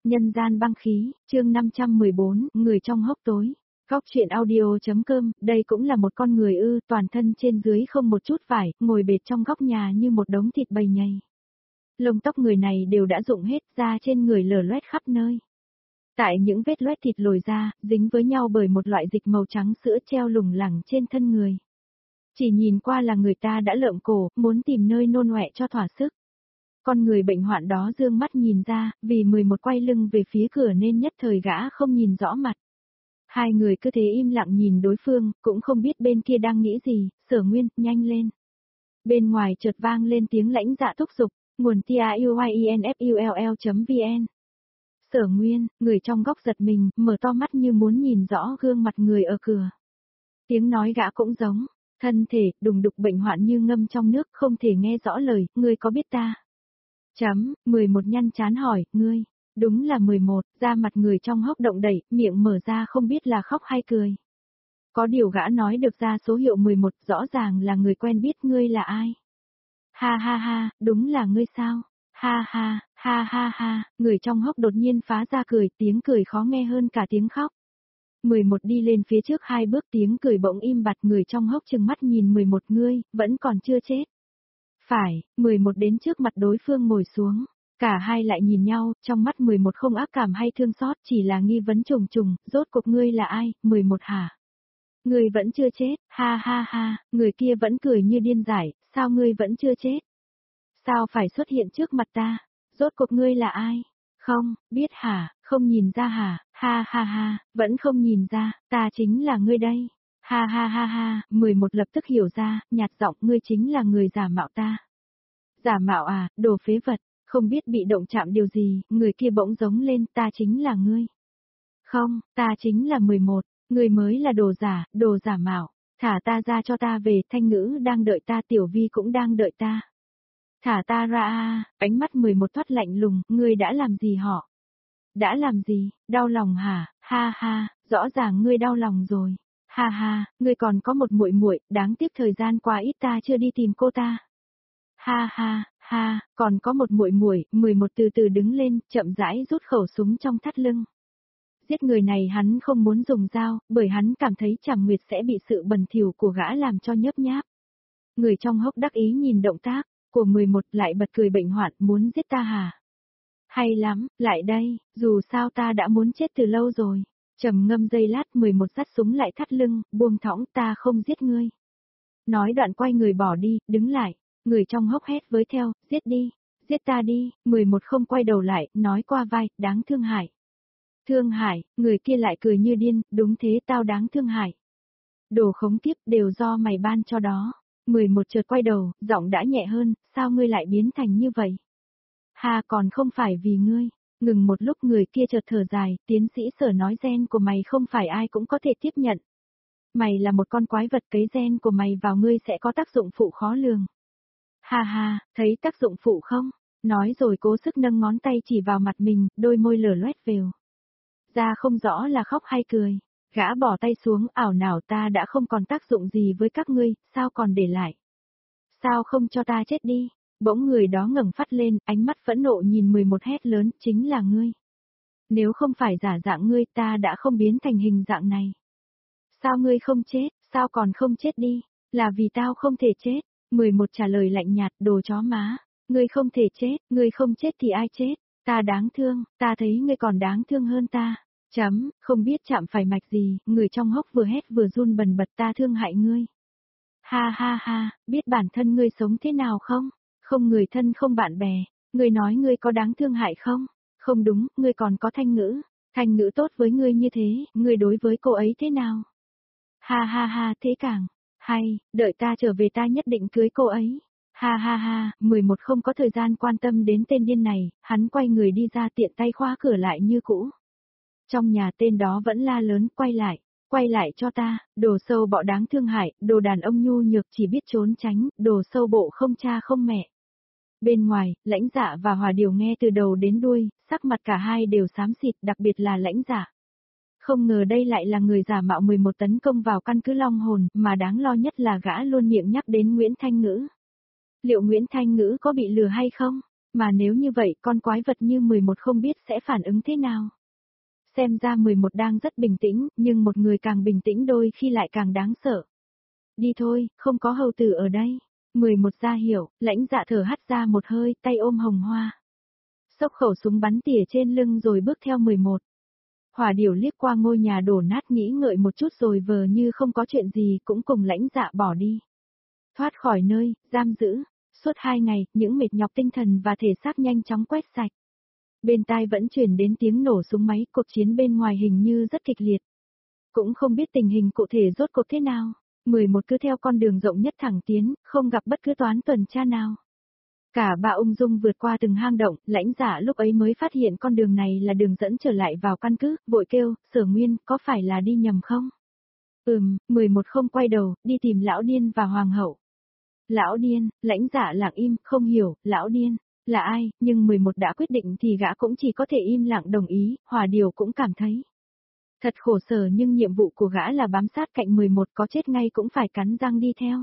Nhân gian băng khí, chương 514, người trong hốc tối. Góc truyện audio.com, đây cũng là một con người toàn thân trên dưới không một chút vải, ngồi bệt trong góc nhà như một đống thịt bầy nhầy. Lông tóc người này đều đã rụng hết, da trên người lở loét khắp nơi. Tại những vết loét thịt lồi ra, dính với nhau bởi một loại dịch màu trắng sữa treo lủng lẳng trên thân người. Chỉ nhìn qua là người ta đã lợm cổ, muốn tìm nơi nôn ọe cho thỏa sức. Con người bệnh hoạn đó dương mắt nhìn ra, vì 11 quay lưng về phía cửa nên nhất thời gã không nhìn rõ mặt. Hai người cứ thế im lặng nhìn đối phương, cũng không biết bên kia đang nghĩ gì. Sở Nguyên, nhanh lên. Bên ngoài chợt vang lên tiếng lãnh dạ thúc giục, nguồn TIUYINFULL.vn. Sở Nguyên, người trong góc giật mình, mở to mắt như muốn nhìn rõ gương mặt người ở cửa. Tiếng nói gã cũng giống, thân thể, đùng đục bệnh hoạn như ngâm trong nước, không thể nghe rõ lời, ngươi có biết ta? 11 nhăn chán hỏi, ngươi, đúng là 11, da mặt người trong hốc động đẩy, miệng mở ra không biết là khóc hay cười. Có điều gã nói được ra số hiệu 11, rõ ràng là người quen biết, ngươi là ai? Ha ha ha, đúng là ngươi sao? Ha ha, ha ha ha, người trong hốc đột nhiên phá ra cười, tiếng cười khó nghe hơn cả tiếng khóc. 11 đi lên phía trước 2 bước, tiếng cười bỗng im bặt, người trong hốc trừng mắt nhìn 11, ngươi, vẫn còn chưa chết. Phải, 11 đến trước mặt đối phương ngồi xuống. Cả hai lại nhìn nhau, trong mắt 11 không ác cảm hay thương xót, chỉ là nghi vấn trùng trùng, rốt cuộc ngươi là ai, 11 hả? Ngươi vẫn chưa chết, ha ha ha, người kia vẫn cười như điên dại, sao ngươi vẫn chưa chết? Sao phải xuất hiện trước mặt ta? Rốt cuộc ngươi là ai? Không, biết hả, không nhìn ra hả, ha ha ha, vẫn không nhìn ra, ta chính là ngươi đây. Ha ha ha ha, 11 lập tức hiểu ra, nhạt giọng, ngươi chính là người giả mạo ta. Giả mạo à, đồ phế vật, không biết bị động chạm điều gì, người kia bỗng giống lên, ta chính là ngươi. Không, ta chính là 11, ngươi mới là đồ giả mạo, thả ta ra cho ta về, Thanh Ngữ đang đợi ta, Tiểu Vi cũng đang đợi ta. Thả ta ra à, ánh mắt 11 thoát lạnh lùng, ngươi đã làm gì họ? Đã làm gì, đau lòng hả, ha ha, rõ ràng ngươi đau lòng rồi. Ha ha, ngươi còn có một muội muội, đáng tiếc thời gian qua ít ta chưa đi tìm cô ta. Ha ha, ha, còn có một muội muội, 11 từ từ đứng lên, chậm rãi rút khẩu súng trong thắt lưng. Giết người này hắn không muốn dùng dao, bởi hắn cảm thấy Trảm Nguyệt sẽ bị sự bẩn thỉu của gã làm cho nhớp nháp. Người trong hốc đắc ý nhìn động tác của 11 lại bật cười bệnh hoạn, muốn giết ta hả? Hay lắm, lại đây, dù sao ta đã muốn chết từ lâu rồi. Trầm ngâm giây lát, 11 dắt súng lại thắt lưng, buông thõng, ta không giết ngươi. Nói đoạn quay người bỏ đi, đứng lại, người trong hốc hét với theo, giết đi, giết ta đi, 11 không quay đầu lại, nói qua vai, đáng thương hại. Thương hại, người kia lại cười như điên, đúng thế, tao đáng thương hại. Đồ khống kiếp đều do mày ban cho đó. 11 chợt quay đầu, giọng đã nhẹ hơn, sao ngươi lại biến thành như vậy? Ha, còn không phải vì ngươi. Ngừng một lúc, người kia chợt thở dài, tiến sĩ Sở nói gen của mày không phải ai cũng có thể tiếp nhận. Mày là một con quái vật, cấy gen của mày vào ngươi sẽ có tác dụng phụ khó lường. Ha ha, thấy tác dụng phụ không? Nói rồi cố sức nâng ngón tay chỉ vào mặt mình, đôi môi lở loét vều. Ra không rõ là khóc hay cười. Gã bỏ tay xuống, ảo nào ta đã không còn tác dụng gì với các ngươi, sao còn để lại? Sao không cho ta chết đi? Bỗng người đó ngẩng phát lên, ánh mắt phẫn nộ nhìn 11 hét lớn, chính là ngươi. Nếu không phải giả dạng ngươi, ta đã không biến thành hình dạng này. Sao ngươi không chết, sao còn không chết đi? Là vì tao không thể chết. 11 trả lời lạnh nhạt, đồ chó má. Ngươi không thể chết, ngươi không chết thì ai chết? Ta đáng thương, ta thấy ngươi còn đáng thương hơn ta. Không biết chạm phải mạch gì, người trong hốc vừa hét vừa run bần bật, ta thương hại ngươi. Ha ha ha, biết bản thân ngươi sống thế nào không? Không người thân không bạn bè, ngươi nói ngươi có đáng thương hại không? Không đúng, ngươi còn có Thanh Ngữ. Thanh Ngữ tốt với ngươi như thế, ngươi đối với cô ấy thế nào? Ha ha ha, thế càng hay, đợi ta trở về ta nhất định cưới cô ấy. Ha ha ha, 11 không có thời gian quan tâm đến tên điên này, hắn quay người đi ra, tiện tay khóa cửa lại như cũ. Trong nhà tên đó vẫn la lớn, quay lại cho ta, đồ sâu bọ đáng thương hại, đồ đàn ông nhu nhược chỉ biết trốn tránh, đồ sâu bộ không cha không mẹ. Bên ngoài, Lãnh Dạ và Hòa Điều nghe từ đầu đến đuôi, sắc mặt cả hai đều xám xịt, đặc biệt là Lãnh Dạ. Không ngờ đây lại là người giả mạo 11 tấn công vào căn cứ Long Hồn, mà đáng lo nhất là gã luôn miệng nhắc đến Nguyễn Thanh Ngữ. Liệu Nguyễn Thanh Ngữ có bị lừa hay không? Mà nếu như vậy con quái vật như 11 không biết sẽ phản ứng thế nào. Xem ra 11 đang rất bình tĩnh, nhưng một người càng bình tĩnh đôi khi lại càng đáng sợ. Đi thôi, không có hầu tử ở đây. 11 ra hiểu, Lãnh Dạ thở hắt ra một hơi, tay ôm Hồng Hoa. Xốc khẩu súng bắn tỉa trên lưng rồi bước theo 11. Hỏa Điểu liếc qua ngôi nhà đổ nát nghĩ ngợi một chút rồi vờ như không có chuyện gì cũng cùng Lãnh Dạ bỏ đi. Thoát khỏi nơi, giam giữ. Suốt 2 ngày, những mệt nhọc tinh thần và thể xác nhanh chóng quét sạch. Bên tai vẫn truyền đến tiếng nổ súng máy, cuộc chiến bên ngoài hình như rất kịch liệt. Cũng không biết tình hình cụ thể rốt cuộc thế nào. 11 cứ theo con đường rộng nhất thẳng tiến, không gặp bất cứ toán tuần tra nào. Cả ba ung dung vượt qua từng hang động, Lãnh Dạ lúc ấy mới phát hiện con đường này là đường dẫn trở lại vào căn cứ, vội kêu, Sở Nguyên, có phải là đi nhầm không? 11 không quay đầu, đi tìm lão điên và hoàng hậu. Lão điên, Lãnh Dạ lặng im, không hiểu, lão điên, là ai, nhưng 11 đã quyết định thì gã cũng chỉ có thể im lặng đồng ý, Hỏa Điểu cũng cảm thấy. Thật khổ sở nhưng nhiệm vụ của gã là bám sát cạnh 11 có chết ngay cũng phải cắn răng đi theo.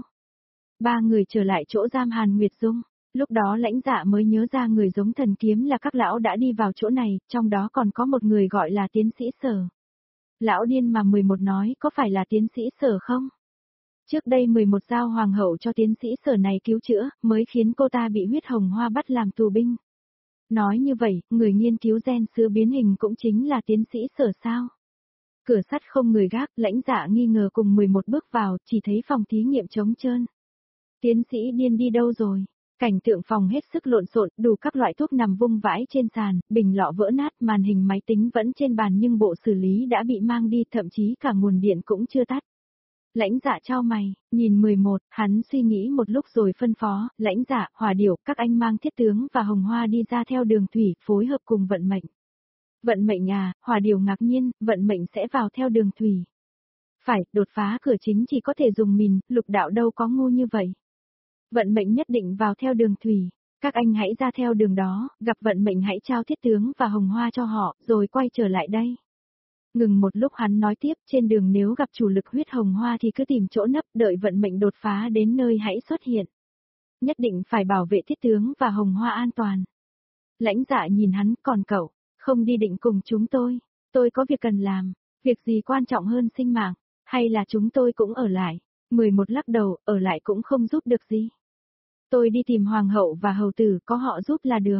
Ba người trở lại chỗ giam Hàn Nguyệt Dung, lúc đó Lãnh Dạ mới nhớ ra người giống thần kiếm là các lão đã đi vào chỗ này, trong đó còn có một người gọi là tiến sĩ Sở. Lão điên mà 11 nói có phải là tiến sĩ Sở không? Trước đây 11 giao hoàng hậu cho tiến sĩ Sở này cứu chữa, mới khiến cô ta bị huyết hồng hoa bắt làm tù binh. Nói như vậy, người nghiên cứu gen sữa biến hình cũng chính là tiến sĩ Sở sao? Cửa sắt không người gác, Lãnh Dạ nghi ngờ cùng 11 bước vào, chỉ thấy phòng thí nghiệm trống trơn. Tiến sĩ điên đi đâu rồi? Cảnh tượng phòng hết sức lộn xộn, đủ các loại thuốc nằm vung vãi trên sàn, bình lọ vỡ nát, màn hình máy tính vẫn trên bàn nhưng bộ xử lý đã bị mang đi, thậm chí cả nguồn điện cũng chưa tắt. Lãnh Dạ chau mày, nhìn 11, hắn suy nghĩ một lúc rồi phân phó, Lãnh Dạ, Hỏa Điểu, các anh mang Thiết Tướng và Hồng Hoa đi ra theo đường thủy, phối hợp cùng vận mệnh. Vận mệnh à, Hỏa Điểu ngạc nhiên, vận mệnh sẽ vào theo đường thủy. Phải, đột phá cửa chính chỉ có thể dùng mìn, Lục Đạo đâu có ngu như vậy. Vận mệnh nhất định vào theo đường thủy. Các anh hãy ra theo đường đó, gặp vận mệnh hãy trao Thiết Tướng và Hồng Hoa cho họ, rồi quay trở lại đây. Ngừng một lúc hắn nói tiếp, trên đường nếu gặp chủ lực huyết hồng hoa thì cứ tìm chỗ nấp, đợi vận mệnh đột phá đến nơi hãy xuất hiện. Nhất định phải bảo vệ Thiết Tướng và Hồng Hoa an toàn. Lãnh Dạ nhìn hắn, còn cậu, không đi định cùng chúng tôi có việc cần làm, việc gì quan trọng hơn sinh mạng, hay là chúng tôi cũng ở lại. 11 lắc đầu, ở lại cũng không giúp được gì. Tôi đi tìm hoàng hậu và hầu tử, có họ giúp là được.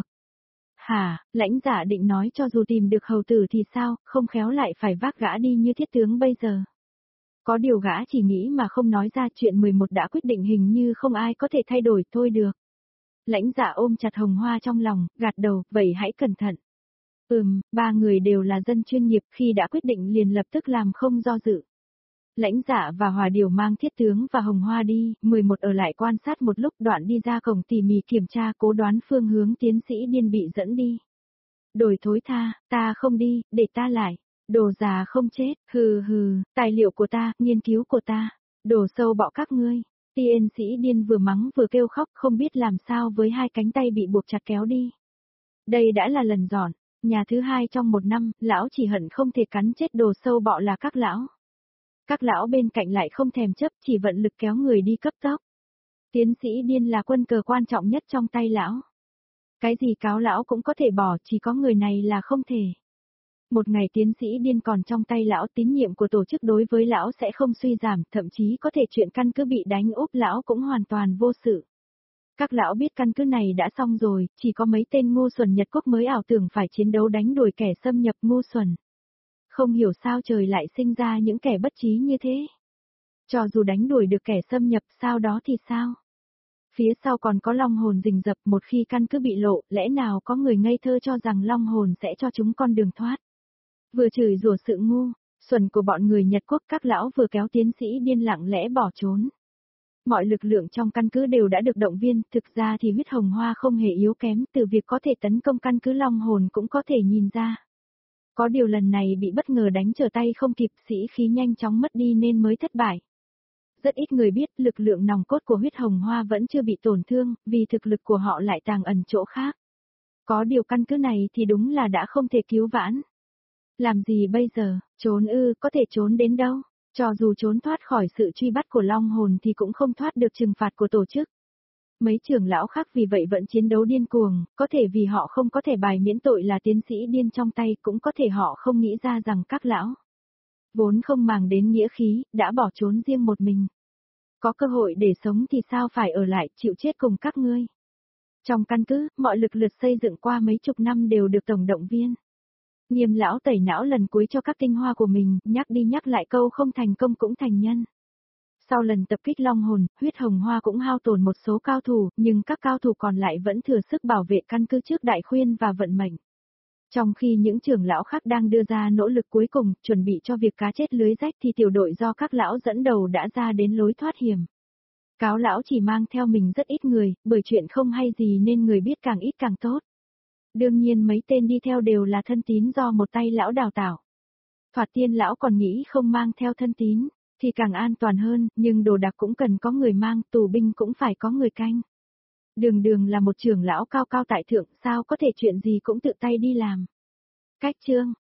Hả, Lãnh Dạ định nói cho dù tìm được hầu tử thì sao, không khéo lại phải vác gã đi như Thiết Tướng bây giờ. Có điều gã chỉ nghĩ mà không nói ra, chuyện 11 đã quyết định hình như không ai có thể thay đổi, thôi được. Lãnh Dạ ôm chặt Hồng Hoa trong lòng, gạt đầu, vậy hãy cẩn thận. Ba người đều là dân chuyên nghiệp, khi đã quyết định liền lập tức làm không do dự. Lãnh Dạ và Hỏa Điểu mang Thiết Tướng và Hồng Hoa đi, 11 ở lại quan sát một lúc, đoạn đi ra cổng tỉ mỉ kiểm tra, cố đoán phương hướng tiến sĩ điên bị dẫn đi. Đổi thối tha, ta không đi, để ta lại. Đồ già không chết, hừ, tài liệu của ta, nghiên cứu của ta. Đồ sâu bọ các ngươi. Tiến sĩ điên vừa mắng vừa kêu khóc, không biết làm sao với hai cánh tay bị buộc chặt kéo đi. Đây đã là lần dọn, nhà thứ hai trong một năm, lão chỉ hận không thể cắn chết đồ sâu bọ là các lão. Các lão bên cạnh lại không thèm chấp, chỉ vận lực kéo người đi cấp tốc. Tiến sĩ điên là quân cờ quan trọng nhất trong tay lão. Cái gì cáo lão cũng có thể bỏ, chỉ có người này là không thể. Một ngày tiến sĩ điên còn trong tay lão, tín nhiệm của tổ chức đối với lão sẽ không suy giảm, thậm chí có thể chuyện căn cứ bị đánh úp lão cũng hoàn toàn vô sự. Các lão biết căn cứ này đã xong rồi, chỉ có mấy tên ngu xuẩn Nhật Quốc mới ảo tưởng phải chiến đấu đánh đuổi kẻ xâm nhập ngu xuẩn. Không hiểu sao trời lại sinh ra những kẻ bất trí như thế. Cho dù đánh đuổi được kẻ xâm nhập sau đó thì sao? Phía sau còn có long hồn rình rập, một khi căn cứ bị lộ, lẽ nào có người ngây thơ cho rằng long hồn sẽ cho chúng con đường thoát. Vừa chửi rủa sự ngu, xuẩn của bọn người Nhật Quốc, các lão vừa kéo tiến sĩ điên lặng lẽ bỏ trốn. Mọi lực lượng trong căn cứ đều đã được động viên, thực ra thì huyết hồng hoa không hề yếu kém, từ việc có thể tấn công căn cứ long hồn cũng có thể nhìn ra. Có điều lần này bị bất ngờ đánh trở tay không kịp, sĩ khí nhanh chóng mất đi nên mới thất bại. Rất ít người biết lực lượng nòng cốt của huyết hồng hoa vẫn chưa bị tổn thương, vì thực lực của họ lại tàng ẩn chỗ khác. Có điều căn cứ này thì đúng là đã không thể cứu vãn. Làm gì bây giờ, trốn có thể trốn đến đâu? Cho dù trốn thoát khỏi sự truy bắt của long hồn thì cũng không thoát được trừng phạt của tổ chức. Mấy trưởng lão khác vì vậy vẫn chiến đấu điên cuồng, có thể vì họ không có thể bài miễn tội là tiến sĩ điên trong tay, cũng có thể họ không nghĩ ra rằng các lão vốn không màng đến nghĩa khí, đã bỏ trốn riêng một mình. Có cơ hội để sống thì sao phải ở lại chịu chết cùng các ngươi. Trong căn cứ, mọi lực lượt xây dựng qua mấy chục năm đều được tổng động viên. Nghiêm lão tẩy não lần cuối cho các tinh hoa của mình, nhắc đi nhắc lại câu không thành công cũng thành nhân. Sau lần tập kích Long Hồn, huyết hồng hoa cũng hao tổn một số cao thủ, nhưng các cao thủ còn lại vẫn thừa sức bảo vệ căn cứ trước đại khuyên và vận mệnh. Trong khi những trưởng lão khác đang đưa ra nỗ lực cuối cùng, chuẩn bị cho việc cá chết lưới rách thì tiểu đội do các lão dẫn đầu đã ra đến lối thoát hiểm. Cáo lão chỉ mang theo mình rất ít người, bởi chuyện không hay gì nên người biết càng ít càng tốt. Đương nhiên mấy tên đi theo đều là thân tín do một tay lão đào tạo. Thoạt tiên lão còn nghĩ không mang theo thân tín, thì càng an toàn hơn, nhưng đồ đạc cũng cần có người mang, tù binh cũng phải có người canh. Đường Đường là một trưởng lão cao cao tại thượng, sao có thể chuyện gì cũng tự tay đi làm. Cách chương